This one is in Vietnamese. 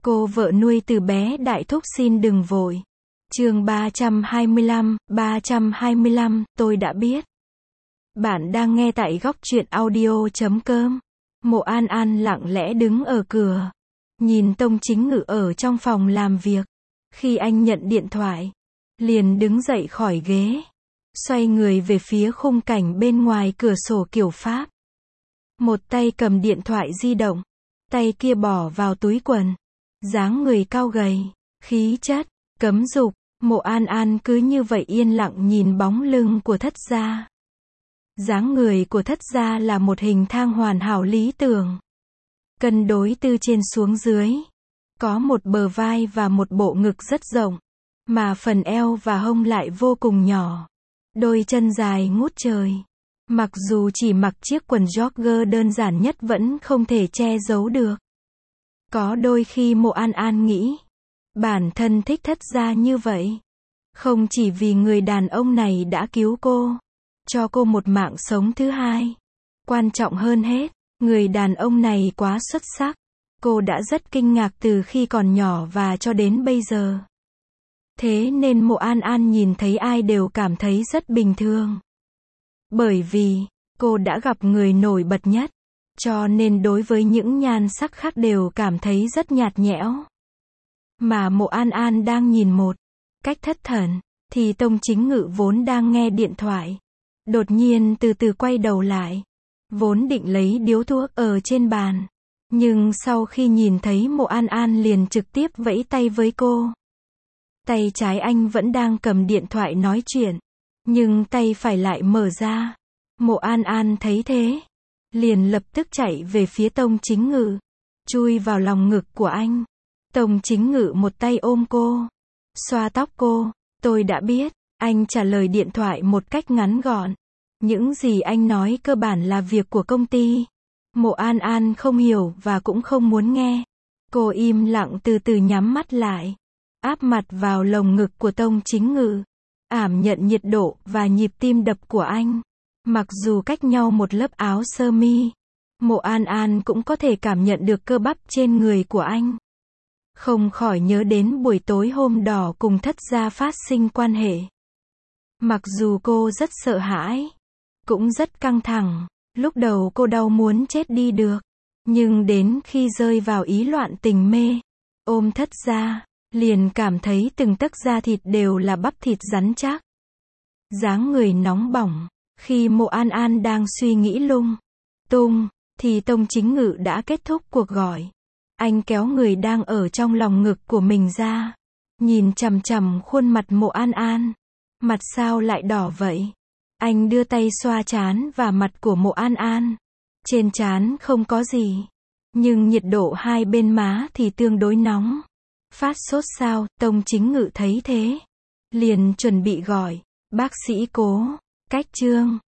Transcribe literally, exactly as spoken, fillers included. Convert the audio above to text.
Cô vợ nuôi từ bé đại thúc xin đừng vội. Chương ba trăm hai mươi lăm, ba trăm hai mươi lăm, tôi đã biết. Bạn đang nghe tại góc truyện audio chấm com. Mộ An An lặng lẽ đứng ở cửa, nhìn Tông Chính Ngự ở trong phòng làm việc. Khi anh nhận điện thoại, liền đứng dậy khỏi ghế, xoay người về phía khung cảnh bên ngoài cửa sổ kiểu Pháp. Một tay cầm điện thoại di động, tay kia bỏ vào túi quần. Dáng người cao gầy, khí chất, cấm dục, Mộ An An cứ như vậy yên lặng nhìn bóng lưng của Thất gia. Dáng người của Thất gia là một hình thang hoàn hảo lý tưởng. Cân đối từ trên xuống dưới. Có một bờ vai và một bộ ngực rất rộng, mà phần eo và hông lại vô cùng nhỏ. Đôi chân dài ngút trời. Mặc dù chỉ mặc chiếc quần jogger đơn giản nhất vẫn không thể che giấu được. Có đôi khi Mộ An An nghĩ, bản thân thích Thất gia như vậy, không chỉ vì người đàn ông này đã cứu cô, cho cô một mạng sống thứ hai. Quan trọng hơn hết, người đàn ông này quá xuất sắc. Cô đã rất kinh ngạc từ khi còn nhỏ và cho đến bây giờ. Thế nên Mộ An An nhìn thấy ai đều cảm thấy rất bình thường. Bởi vì, cô đã gặp người nổi bật nhất. Cho nên đối với những nhan sắc khác đều cảm thấy rất nhạt nhẽo. Mà Mộ An An đang nhìn một cách thất thần, thì Tông Chính Ngự vốn đang nghe điện thoại. Đột nhiên từ từ quay đầu lại. Vốn định lấy điếu thuốc ở trên bàn. Nhưng sau khi nhìn thấy Mộ An An liền trực tiếp vẫy tay với cô. Tay trái anh vẫn đang cầm điện thoại nói chuyện. Nhưng tay phải lại mở ra. Mộ An An thấy thế, liền lập tức chạy về phía Tông Chính Ngự, chui vào lòng ngực của anh. Tông Chính Ngự một tay ôm cô, xoa tóc cô. Tôi đã biết, anh trả lời điện thoại một cách ngắn gọn. Những gì anh nói cơ bản là việc của công ty. Mộ An An không hiểu và cũng không muốn nghe. Cô im lặng từ từ nhắm mắt lại, áp mặt vào lồng ngực của Tông Chính Ngự, cảm nhận nhiệt độ và nhịp tim đập của anh. Mặc dù cách nhau một lớp áo sơ mi, Mộ An An cũng có thể cảm nhận được cơ bắp trên người của anh. Không khỏi nhớ đến buổi tối hôm đỏ cùng Thất gia phát sinh quan hệ. Mặc dù cô rất sợ hãi, cũng rất căng thẳng, lúc đầu cô đau muốn chết đi được. Nhưng đến khi rơi vào ý loạn tình mê, ôm Thất gia, liền cảm thấy từng tấc da thịt đều là bắp thịt rắn chắc. Dáng người nóng bỏng. Khi Mộ An An đang suy nghĩ lung tung, thì Tông Chính Ngự đã kết thúc cuộc gọi. Anh kéo người đang ở trong lòng ngực của mình ra, nhìn chằm chằm khuôn mặt Mộ An An. Mặt sao lại đỏ vậy? Anh đưa tay xoa trán và mặt của Mộ An An. Trên trán không có gì, nhưng nhiệt độ hai bên má thì tương đối nóng. Phát sốt sao? Tông Chính Ngự thấy thế, liền chuẩn bị gọi bác sĩ Cố. Cách chương